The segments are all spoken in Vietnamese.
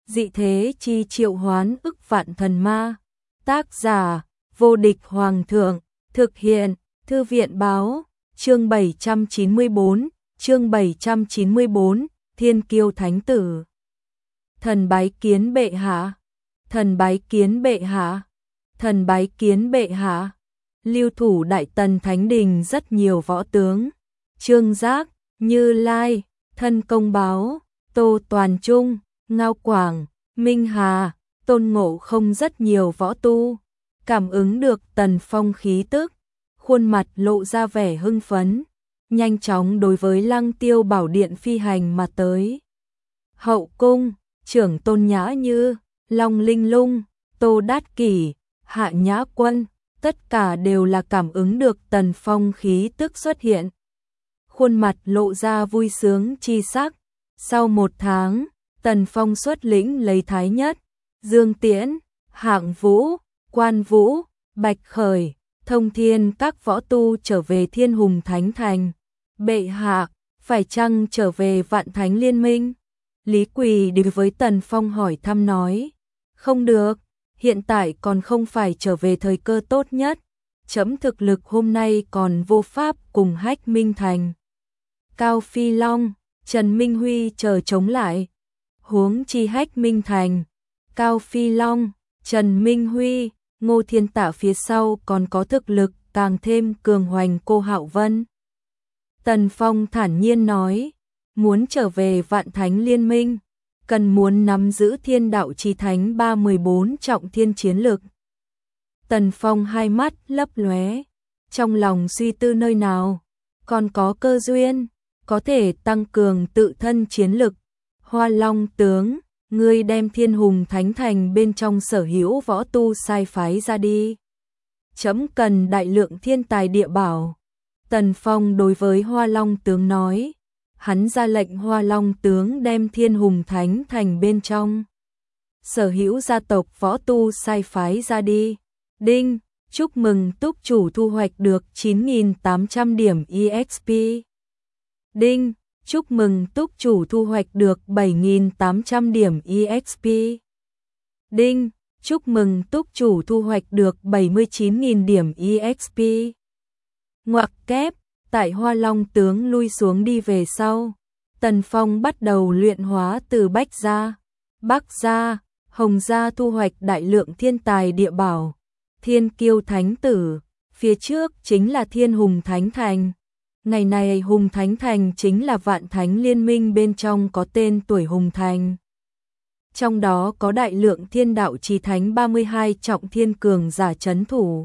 dị thế chi triệu hoán ức vạn thần ma. Tác giả, vô địch hoàng thượng, thực hiện, thư viện báo, chương 794, Thiên Kiêu Thánh Tử. Thần bái kiến bệ hạ, thần bái kiến bệ hạ, thần bái kiến bệ hạ. Lưu thủ Đại Tần Thánh Đình rất nhiều võ tướng, Trương Giác, Như Lai, Thân Công Báo, Tô Toàn Trung, Ngao Quảng, Minh Hà, Tôn Ngộ Không rất nhiều võ tu, cảm ứng được Tần Phong khí tức, khuôn mặt lộ ra vẻ hưng phấn, nhanh chóng đối với Lăng Tiêu Bảo Điện phi hành mà tới. Hậu cung, trưởng Tôn Nhã Như, Long Linh Lung, Tô Đát Kỷ, Hạ Nhã Quân, tất cả đều là cảm ứng được Tần Phong khí tức xuất hiện. Khuôn mặt lộ ra vui sướng chi sắc. Sau 1 tháng, Tần Phong xuất lĩnh lấy Thái Nhất, Dương Tiễn, Hạng Vũ, Quan Vũ, Bạch Khởi, Thông Thiên các võ tu trở về Thiên Hùng Thánh Thành. Bệ hạ, phải chăng trở về Vạn Thánh Liên Minh? Lý Quỳ đối với Tần Phong hỏi thăm nói. Không được, hiện tại còn không phải trở về thời cơ tốt nhất. Chấm thực lực hôm nay còn vô pháp cùng Hách Minh Thành, Cao Phi Long, Trần Minh Huy chờ chống lại. Huống chi Hách Minh Thành, Cao Phi Long, Trần Minh Huy, Ngô Thiên Tạ phía sau còn có thực lực càng thêm cường hoành cô Hạo Vân. Tần Phong thản nhiên nói, muốn trở về Vạn Thánh Liên Minh, cần muốn nắm giữ Thiên Đạo Chí Thánh 314 trọng thiên chiến lực. Tần Phong hai mắt lấp lóe, trong lòng suy tư nơi nào còn có cơ duyên có thể tăng cường tự thân chiến lực. Hoa Long tướng, ngươi đem Thiên Hùng Thánh Thành bên trong sở hữu võ tu sai phái ra đi. Chấm cần đại lượng thiên tài địa bảo. Tần Phong đối với Hoa Long tướng nói, hắn ra lệnh Hoa Long tướng đem Thiên Hùng Thánh Thành bên trong sở hữu gia tộc võ tu sai phái ra đi. Đinh, chúc mừng túc chủ thu hoạch được 9.800 điểm EXP. Đinh, chúc mừng túc chủ thu hoạch được 7.800 điểm EXP. Đinh, chúc mừng túc chủ thu hoạch được 79.000 điểm EXP. Ngoặc kép, tại Hoa Long tướng lui xuống đi về sau, Tần Phong bắt đầu luyện hóa từ Bách Gia, Bắc Gia, Hồng Gia thu hoạch đại lượng thiên tài địa bảo. Thiên Kiêu Thánh Tử, phía trước chính là Thiên Hùng Thánh Thành. Ngày này Hùng Thánh Thành chính là Vạn Thánh Liên Minh bên trong có tên tuổi Hùng Thành. Trong đó có đại lượng Thiên Đạo Chí Thánh 32 trọng thiên cường giả trấn thủ.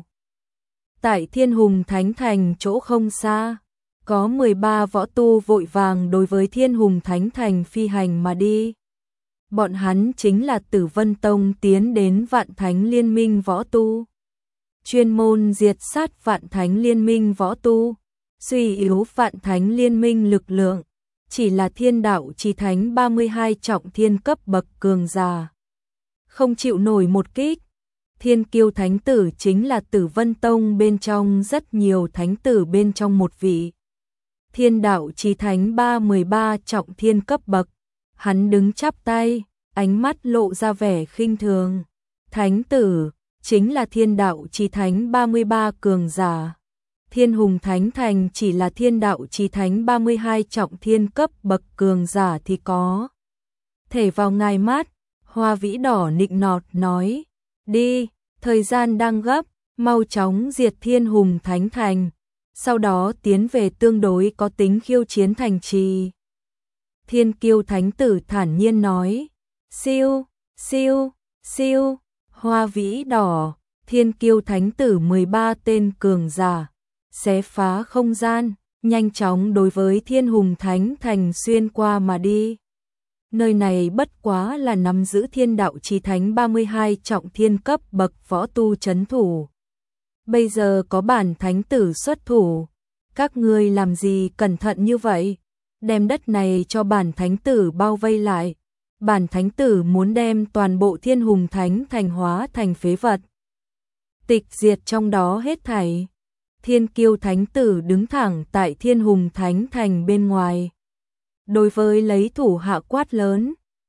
Tại Thiên Hùng Thánh Thành chỗ không xa, có 13 võ tu vội vàng đối với Thiên Hùng Thánh Thành phi hành mà đi. Bọn hắn chính là Tử Vân Tông tiến đến Vạn Thánh Liên Minh võ tu, chuyên môn diệt sát Vạn Thánh Liên Minh võ tu, suy yếu Vạn Thánh Liên Minh lực lượng, chỉ là Thiên Đạo Chí Thánh 32 trọng thiên cấp bậc cường giả không chịu nổi một kích. Thiên Kiêu Thánh Tử chính là Tử Vân Tông bên trong rất nhiều thánh tử bên trong một vị. Thiên Đạo Chí Thánh 313 trọng thiên cấp bậc, hắn đứng chắp tay, ánh mắt lộ ra vẻ khinh thường. Thánh tử chính là Thiên Đạo Chí Thánh 33 cường giả. Thiên Hùng Thánh Thành chỉ là Thiên Đạo Chí Thánh 32 trọng thiên cấp bậc cường giả thì có thể vào ngài mắt. Hoa Vĩ Đỏ nịnh nọt nói, đi, thời gian đang gấp, mau chóng diệt Thiên Hùng Thánh Thành, sau đó tiến về tương đối có tính khiêu chiến thành trì. Thiên Kiêu Thánh Tử thản nhiên nói, siêu, siêu, siêu. Hoa Vĩ Đỏ, Thiên Kiêu Thánh Tử 13 tên cường giả, xé phá không gian, nhanh chóng đối với Thiên Hùng Thánh Thành xuyên qua mà đi. Nơi này bất quá là nắm giữ Thiên Đạo Chí Thánh 32 trọng thiên cấp bậc võ tu trấn thủ. Bây giờ có bản thánh tử xuất thủ, các ngươi làm gì cẩn thận như vậy? Đem đất này cho bản thánh tử bao vây lại. Bản thánh tử muốn đem toàn bộ Thiên Hùng Thánh Thành hóa thành phế vật, tịch diệt trong đó hết thảy. Thiên Kiêu Thánh Tử đứng thẳng tại Thiên Hùng Thánh Thành bên ngoài, đối với lấy thủ hạ quát lớn,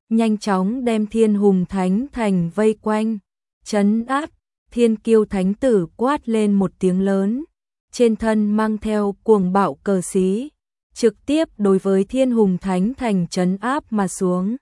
nhanh chóng đem Thiên Hùng Thánh Thành vây quanh, trấn áp. Thiên Kiêu Thánh Tử quát lên một tiếng lớn, trên thân mang theo cuồng bạo cờ xí, trực tiếp đối với Thiên Hùng Thánh Thành trấn áp mà xuống.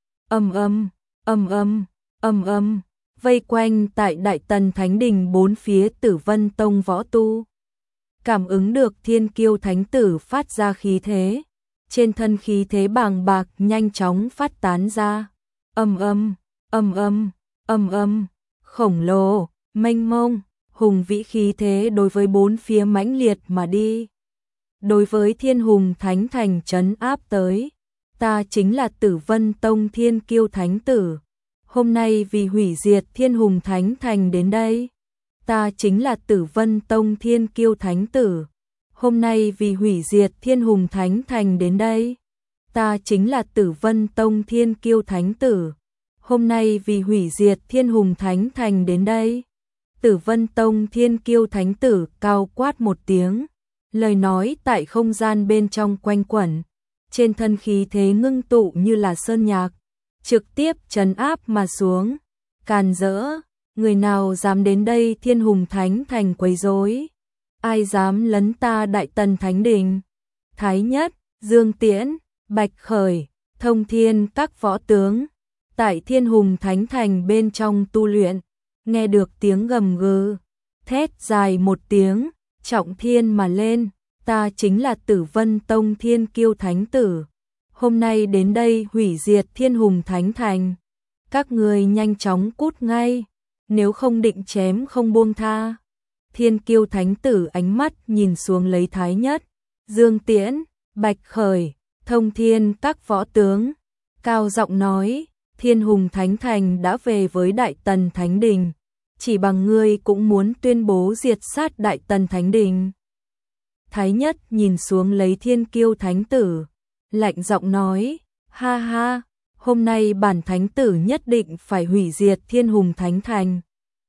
Ầm ầm, ầm ầm, ầm ầm, vây quanh tại Đại Tần Thánh Đình bốn phía Tử Vân Tông võ tu. Cảm ứng được Thiên Kiêu Thánh Tử phát ra khí thế, trên thân khí thế bàng bạc nhanh chóng phát tán ra. Ầm ầm, ầm ầm, ầm ầm, khổng lồ, mênh mông, hùng vĩ khí thế đối với bốn phía mãnh liệt mà đi. Đối với Thiên Hùng Thánh Thành trấn áp tới, ta chính là Tử Vân Tông Thiên Kiêu Thánh Tử, hôm nay vì hủy diệt Thiên Hùng Thánh Thành đến đây. Ta chính là Tử Vân Tông Thiên Kiêu Thánh Tử, hôm nay vì hủy diệt Thiên Hùng Thánh Thành đến đây. Ta chính là Tử Vân Tông Thiên Kiêu Thánh Tử, hôm nay vì hủy diệt Thiên Hùng Thánh Thành đến đây. Tử Vân Tông Thiên Kiêu Thánh Tử cao quát một tiếng, lời nói tại không gian bên trong quanh quẩn, trên thân khí thế ngưng tụ như là sơn nhạc, trực tiếp trấn áp mà xuống. Càn rỡ, người nào dám đến đây Thiên Hùng Thánh Thành quấy rối? Ai dám lấn ta Đại Tần Thánh Đình? Thái Nhất, Dương Tiễn, Bạch Khởi, Thông Thiên các võ tướng tại Thiên Hùng Thánh Thành bên trong tu luyện, nghe được tiếng gầm gừ, thét dài một tiếng, trọng thiên mà lên. Ta chính là Tử Vân Tông Thiên Kiêu Thánh Tử, hôm nay đến đây hủy diệt Thiên Hùng Thánh Thành. Các người nhanh chóng cút ngay, nếu không định chém không buông tha. Thiên Kiêu Thánh Tử ánh mắt nhìn xuống lấy Thái Nhất, Dương Tiễn, Bạch Khởi, Thông Thiên các võ tướng, cao giọng nói, Thiên Hùng Thánh Thành đã về với Đại Tần Thánh Đình, chỉ bằng ngươi cũng muốn tuyên bố diệt sát Đại Tần Thánh Đình. Thái Nhất nhìn xuống lấy Thiên Kiêu Thánh Tử, lạnh giọng nói, ha ha, hôm nay bản Thánh Tử nhất định phải hủy diệt Thiên Hùng Thánh Thành.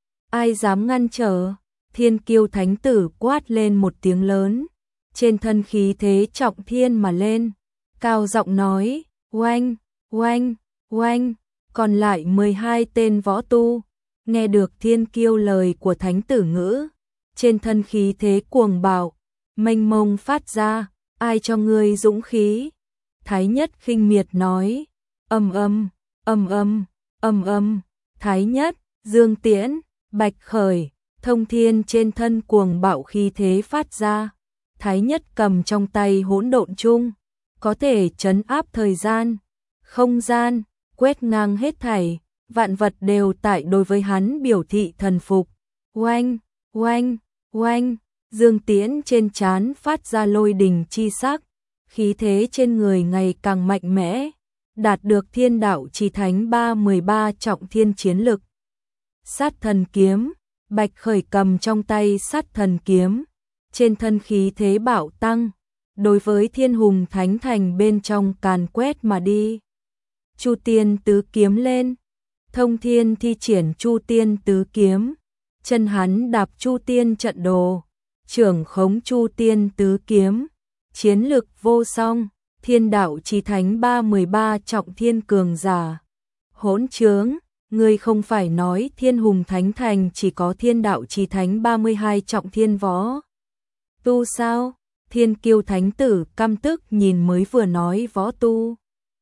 Ai dám ngăn trở? Thiên Kiêu Thánh Tử quát lên một tiếng lớn, trên thân khí thế trọng thiên mà lên, cao giọng nói, oanh, oanh, oanh. Còn lại 12 tên võ tu, nghe được Thiên Kiêu lời của Thánh Tử ngữ, trên thân khí thế cuồng bạo, mênh mông phát ra, ai cho ngươi dũng khí? Thái Nhất khinh miệt nói, ầm ầm, ầm ầm, ầm ầm. Thái Nhất, Dương Tiễn, Bạch Khởi, Thông Thiên trên thân cuồng bạo khí thế phát ra. Thái Nhất cầm trong tay hỗn độn chung, có thể trấn áp thời gian, không gian, quét ngang hết thảy, vạn vật đều tại đối với hắn biểu thị thần phục. Oanh, oanh, oanh, Dương Tiễn trên trán phát ra lôi đình chi sắc, khí thế trên người ngày càng mạnh mẽ, đạt được Thiên Đạo Chí Thánh 13 trọng thiên chiến lực. Sát thần kiếm, Bạch Khởi cầm trong tay sát thần kiếm, trên thân khí thế bạo tăng, đối với Thiên Hùng Thánh Thành bên trong càn quét mà đi. Chu Tiên tứ kiếm lên, Thông Thiên thi triển Chu Tiên tứ kiếm, chân hắn đạp Chu Tiên trận đồ, trưởng khống Chu Tiên tứ kiếm, chiến lực vô song, Thiên Đạo Chí Thánh 13 trọng thiên cường giả. Hỗn trướng, ngươi không phải nói Thiên Hùng Thánh Thành chỉ có Thiên Đạo Chí Thánh 32 trọng thiên võ tu sao? Thiên Kiêu Thánh Tử căm tức nhìn mới vừa nói võ tu,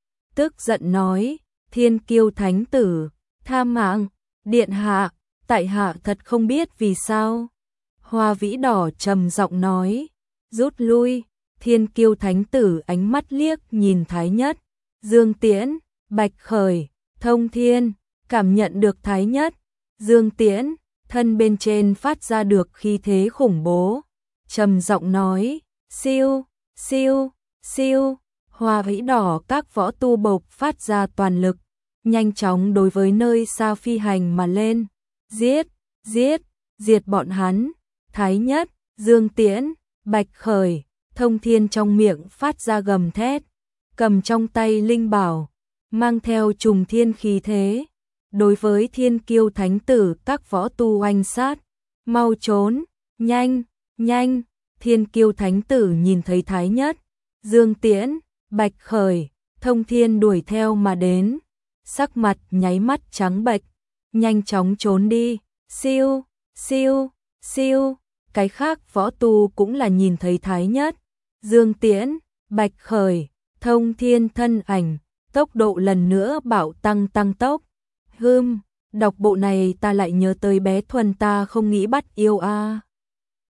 tức giận nói, Thiên Kiêu Thánh Tử, tha mạng, điện hạ, tại hạ thật không biết vì sao. Hoa Vĩ Đỏ trầm giọng nói, rút lui. Thiên Kiêu Thánh Tử ánh mắt liếc nhìn Thái Nhất, Dương Tiễn, Bạch Khởi, Thông Thiên, cảm nhận được Thái Nhất, Dương Tiễn, thân bên trên phát ra được khí thế khủng bố, trầm giọng nói, siêu, siêu, siêu. Hoa Vĩ Đỏ các võ tu bộc phát ra toàn lực, nhanh chóng đối với nơi xa phi hành mà lên, giết, giết, diệt bọn hắn. Thái Nhất, Dương Tiễn, Bạch Khởi, Thông Thiên trong miệng phát ra gầm thét, cầm trong tay linh bảo, mang theo trùng thiên khí thế, đối với Thiên Kiêu Thánh Tử các võ tu oanh sát. Mau trốn, nhanh, nhanh. Thiên Kiêu Thánh Tử nhìn thấy Thái Nhất, Dương Tiễn, Bạch Khởi, Thông Thiên đuổi theo mà đến, sắc mặt nháy mắt trắng bệch, nhanh chóng trốn đi. Siêu, siêu, siêu, cái khác võ tu cũng là nhìn thấy Thái Nhất, Dương Tiễn, Bạch Khởi, Thông Thiên thân ảnh, tốc độ lần nữa bảo tăng tốc. Đọc bộ này ta lại nhớ tới bé Thuần ta không nghĩ bắt yêu a.